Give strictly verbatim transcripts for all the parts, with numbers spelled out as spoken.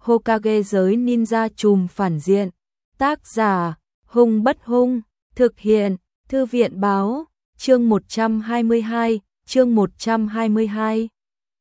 Hokage giới ninja trùm phản diện. Tác giả, Hung Bất Hung, thực hiện, Thư viện báo, chương một trăm hai mươi hai, chương một trăm hai mươi hai.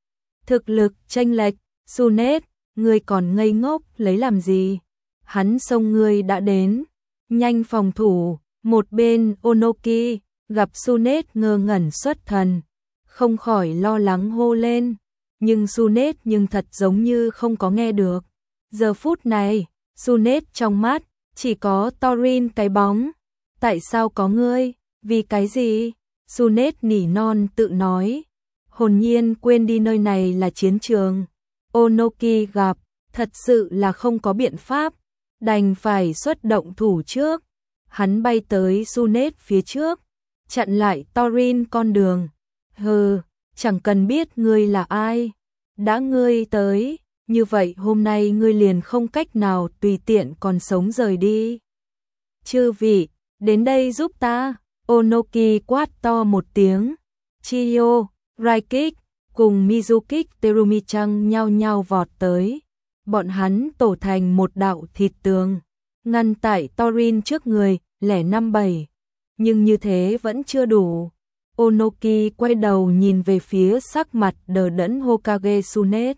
Thực lực chênh lệch, Sunet, ngươi còn ngây ngốc lấy làm gì? Hắn xông ngươi đã đến, nhanh phòng thủ. Một bên Onoki gặp Sunet ngơ ngẩn xuất thần, không khỏi lo lắng hô lên, nhưng Sunet nhưng thật giống như không có nghe được. Giờ phút này, Sunet trong mắt chỉ có Thorin cái bóng. Tại sao có ngươi? Vì cái gì? Sunet nỉ non tự nói, hồn nhiên quên đi nơi này là chiến trường. Onoki gặp, thật sự là không có biện pháp, đành phải xuất động thủ trước. Hắn bay tới Sunet phía trước, chặn lại Thorin con đường. Hừ, chẳng cần biết ngươi là ai. Đã ngươi tới, như vậy hôm nay ngươi liền không cách nào tùy tiện còn sống rời đi. Chư vị, đến đây giúp ta. Onoki quát to một tiếng. Chiyo, Raikik cùng Mizukik Terumichan nhao nhao vọt tới. Bọn hắn tổ thành một đạo thịt tường, ngăn tại Thorin trước người, lẻ năm bảy. Nhưng như thế vẫn chưa đủ. Onoki quay đầu nhìn về phía sắc mặt đờ đẫn Hokage Sunet.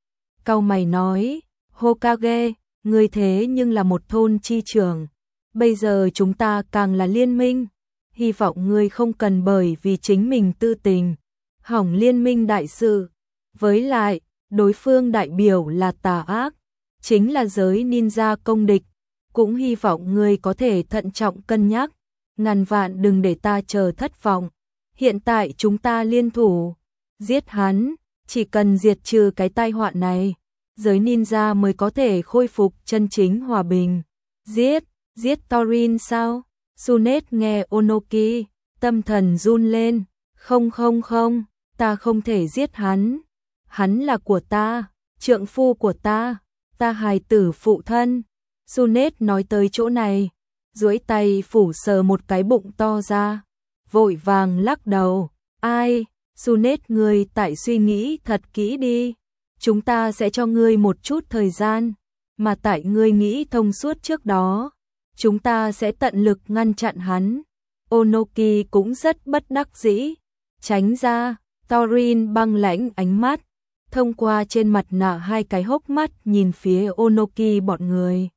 Cau mày nói, Hokage, ngươi thế nhưng là một thôn chi trưởng. Bây giờ chúng ta càng là liên minh. Hy vọng ngươi không cần bởi vì chính mình tư tình hỏng liên minh đại sự. Với lại, đối phương đại biểu là tà ác, chính là giới ninja công địch. Cũng hy vọng ngươi có thể thận trọng cân nhắc, ngàn vạn đừng để ta chờ thất vọng. Hiện tại chúng ta liên thủ, giết hắn, chỉ cần diệt trừ cái tai họa này, giới ninja mới có thể khôi phục chân chính hòa bình. Giết, giết Thorin sao? Sunet nghe Onoki, tâm thần run lên. Không không không, ta không thể giết hắn. Hắn là của ta, trượng phu của ta, ta hài tử phụ thân. Sunet nói tới chỗ này, duỗi tay phủ sờ một cái bụng to ra, vội vàng lắc đầu. Ai? Sunet, ngươi tại suy nghĩ thật kỹ đi. Chúng ta sẽ cho ngươi một chút thời gian, mà tại ngươi nghĩ thông suốt trước đó, chúng ta sẽ tận lực ngăn chặn hắn. Onoki cũng rất bất đắc dĩ. Tránh ra. Thorin băng lãnh ánh mắt, thông qua trên mặt nạ hai cái hốc mắt nhìn phía Onoki bọn người.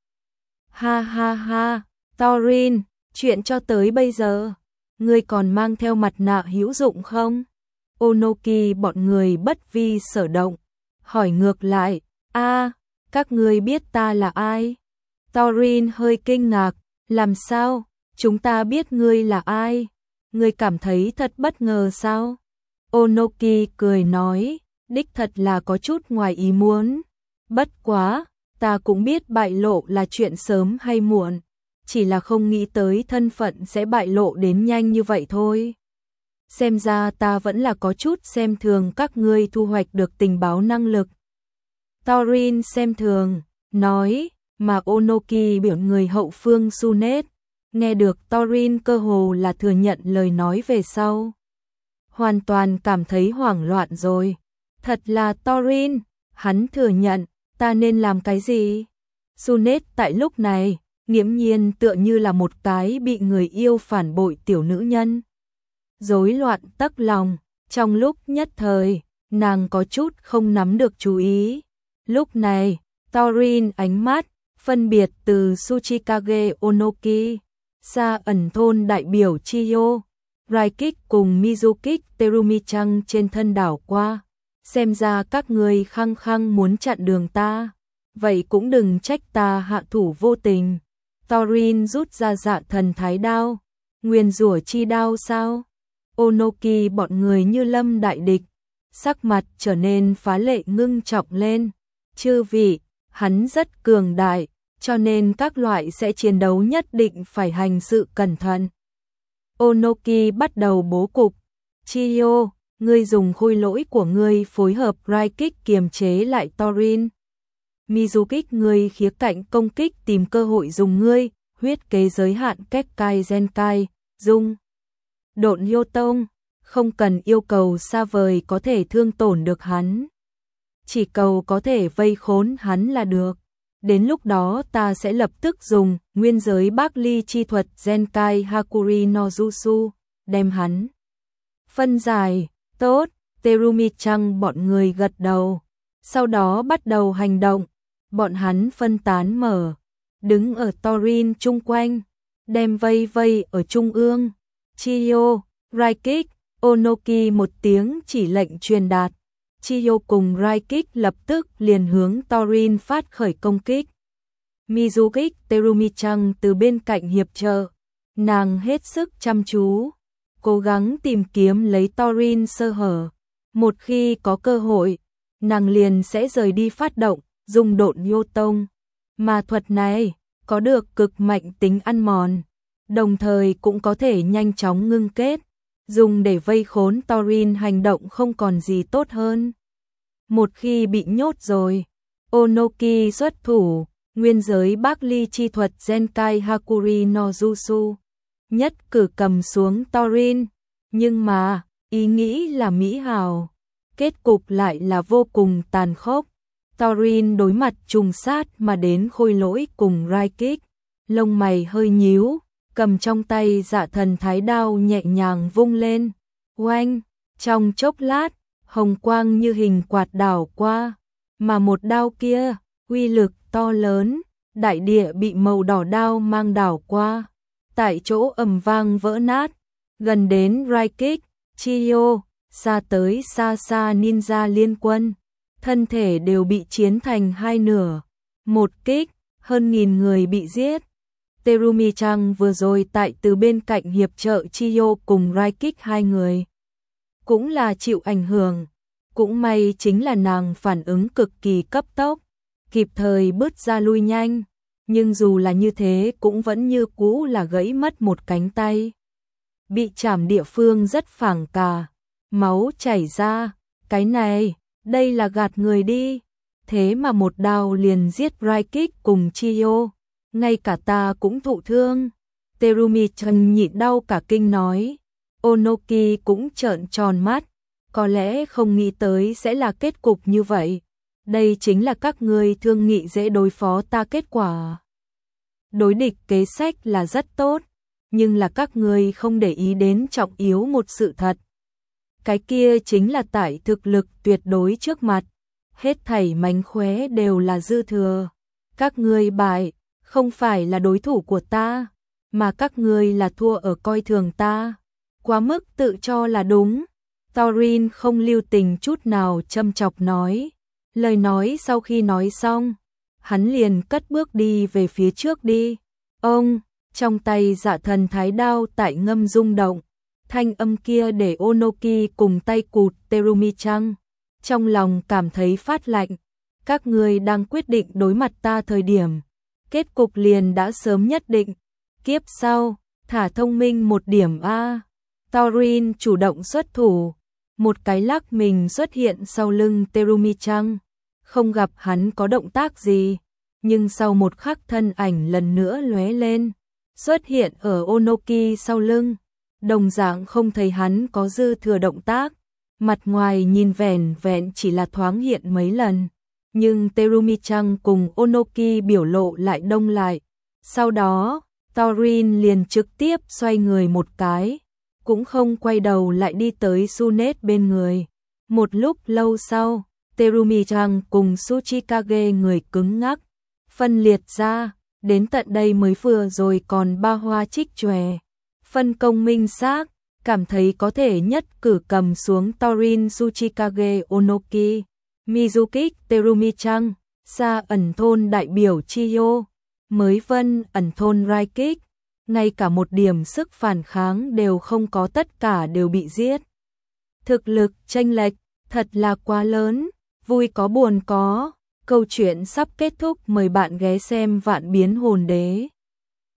Ha ha ha, Thorin, chuyện cho tới bây giờ, ngươi còn mang theo mặt nạ hữu dụng không? Onoki bọn người bất vi sở động, hỏi ngược lại, a, các ngươi biết ta là ai? Thorin hơi kinh ngạc, làm sao? Chúng ta biết ngươi là ai? Ngươi cảm thấy thật bất ngờ sao? Onoki cười nói, đích thật là có chút ngoài ý muốn. Bất quá, ta cũng biết bại lộ là chuyện sớm hay muộn, chỉ là không nghĩ tới thân phận sẽ bại lộ đến nhanh như vậy thôi. Xem ra ta vẫn là có chút xem thường các ngươi thu hoạch được tình báo năng lực. Thorin xem thường, nói, mà Onoki biểu người hậu phương Sunet, nghe được Thorin cơ hồ là thừa nhận lời nói về sau. Hoàn toàn cảm thấy hoảng loạn rồi. Thật là Thorin, hắn thừa nhận, ta nên làm cái gì? Sunet tại lúc này, nghiễm nhiên tựa như là một cái bị người yêu phản bội tiểu nữ nhân. Rối loạn tấc lòng, trong lúc nhất thời, nàng có chút không nắm được chú ý. Lúc này, Thorin ánh mắt, phân biệt từ Tsuchikage Onoki, xa ẩn thôn đại biểu Chiyo, Raikik cùng Mizukik Terumichan trên thân đảo qua. Xem ra các ngươi khăng khăng muốn chặn đường ta, vậy cũng đừng trách ta hạ thủ vô tình. Thorin rút ra dạ thần thái đao, nguyền rủa chi đao sao? Onoki bọn người như lâm đại địch, sắc mặt trở nên phá lệ ngưng trọng lên. Chư vị, hắn rất cường đại, cho nên các loại sẽ chiến đấu nhất định phải hành sự cẩn thận. Onoki bắt đầu bố cục. Chiyo, ngươi dùng khôi lỗi của ngươi phối hợp Raikik kiềm chế lại Thorin. Mizukik, ngươi khía cạnh công kích tìm cơ hội dùng ngươi huyết kế giới hạn Kekkai Genkai, dung độn Yotong, không cần yêu cầu xa vời có thể thương tổn được hắn. chỉ cầu có thể vây khốn hắn là được. Đến lúc đó ta sẽ lập tức dùng nguyên giới Bác Ly chi thuật Zenkai Hakuri no Jutsu, đem hắn phân giải. Tốt, Terumi-chan bọn người gật đầu. Sau đó bắt đầu hành động. Bọn hắn phân tán mở, đứng ở Torin chung quanh, đem vây vây ở trung ương. Chiyo, Raikik, Onoki một tiếng chỉ lệnh truyền đạt. Chiyo cùng Raikik lập tức liền hướng Torin phát khởi công kích. Mizuki Terumi-chan từ bên cạnh hiệp trợ, nàng hết sức chăm chú, cố gắng tìm kiếm lấy Torin sơ hở. Một khi có cơ hội, nàng liền sẽ rời đi phát động, dùng độn Yo Tông. Mà thuật này có được cực mạnh tính ăn mòn, đồng thời cũng có thể nhanh chóng ngưng kết, dùng để vây khốn Torin hành động không còn gì tốt hơn. Một khi bị nhốt rồi, Onoki xuất thủ, nguyên giới Bác Ly chi thuật Zenkai Hakuri no Jutsu, nhất cử cầm xuống Torin. Nhưng mà, ý nghĩ là mỹ hào, kết cục lại là vô cùng tàn khốc. Torin đối mặt trùng sát mà đến Khôi Lỗi cùng Raikik, lông mày hơi nhíu, cầm trong tay Dạ Thần Thái đao nhẹ nhàng vung lên. Oanh, trong chốc lát, hồng quang như hình quạt đảo qua, mà một đao kia, uy lực to lớn, đại địa bị màu đỏ đao mang đảo qua, tại chỗ ầm vang vỡ nát. Gần đến Raikik, Chiyo, xa tới xa xa ninja liên quân, thân thể đều bị chiến thành hai nửa. Một kích, hơn nghìn người bị giết. Terumi-chan vừa rồi tại từ bên cạnh hiệp trợ Chiyo cùng Raikik hai người, cũng là chịu ảnh hưởng. Cũng may chính là nàng phản ứng cực kỳ cấp tốc, kịp thời bứt ra lui nhanh, nhưng dù là như thế cũng vẫn như cũ là gãy mất một cánh tay. Bị chảm địa phương rất phẳng cả, máu chảy ra. Cái này, đây là gạt người đi. Thế mà một đao liền giết Raikik cùng Chiyo, ngay cả ta cũng thụ thương. Terumi-chan nhịn đau cả kinh nói. Onoki cũng trợn tròn mắt, có lẽ không nghĩ tới sẽ là kết cục như vậy. Đây chính là các ngươi thương nghị dễ đối phó ta kết quả. Đối địch kế sách là rất tốt, nhưng là các ngươi không để ý đến trọng yếu một sự thật. Cái kia chính là tại thực lực tuyệt đối trước mặt, hết thảy mánh khóe đều là dư thừa. Các ngươi bại, không phải là đối thủ của ta, mà các ngươi là thua ở coi thường ta, quá mức tự cho là đúng. Torin không lưu tình chút nào châm chọc nói. Lời nói sau khi nói xong, hắn liền cất bước đi về phía trước đi. Ông, trong tay Dạ Thần Thái đao tại ngâm rung động, thanh âm kia để Onoki cùng tay cụt Terumi-chan trong lòng cảm thấy phát lạnh. Các ngươi đang quyết định đối mặt ta thời điểm, kết cục liền đã sớm nhất định. Kiếp sau, thả thông minh một điểm a. Torin chủ động xuất thủ, một cái lắc mình xuất hiện sau lưng Terumi-chan. Không gặp hắn có động tác gì, nhưng sau một khắc thân ảnh lần nữa lóe lên, xuất hiện ở Onoki sau lưng. Đồng dạng không thấy hắn có dư thừa động tác, mặt ngoài nhìn vẻn vẹn chỉ là thoáng hiện mấy lần, nhưng Terumi-chan cùng Onoki biểu lộ lại đông lại. Sau đó, Torin liền trực tiếp xoay người một cái, cũng không quay đầu lại đi tới Tsunade bên người. Một lúc lâu sau, Terumi-chan cùng Tsuchikage người cứng ngắc, phân liệt ra, đến tận đây mới vừa rồi còn ba hoa trích chòe. Phân công minh xác, cảm thấy có thể nhất cử cầm xuống Torin Tsuchikage Onoki. Mizuki Terumi-chan, xa ẩn thôn đại biểu Chiyo, mới vân ẩn thôn Raikik, ngay cả một điểm sức phản kháng đều không có, tất cả đều bị giết. Thực lực chênh lệch thật là quá lớn, vui có buồn có. Câu chuyện sắp kết thúc, mời bạn ghé xem Vạn Biến Hồn Đế.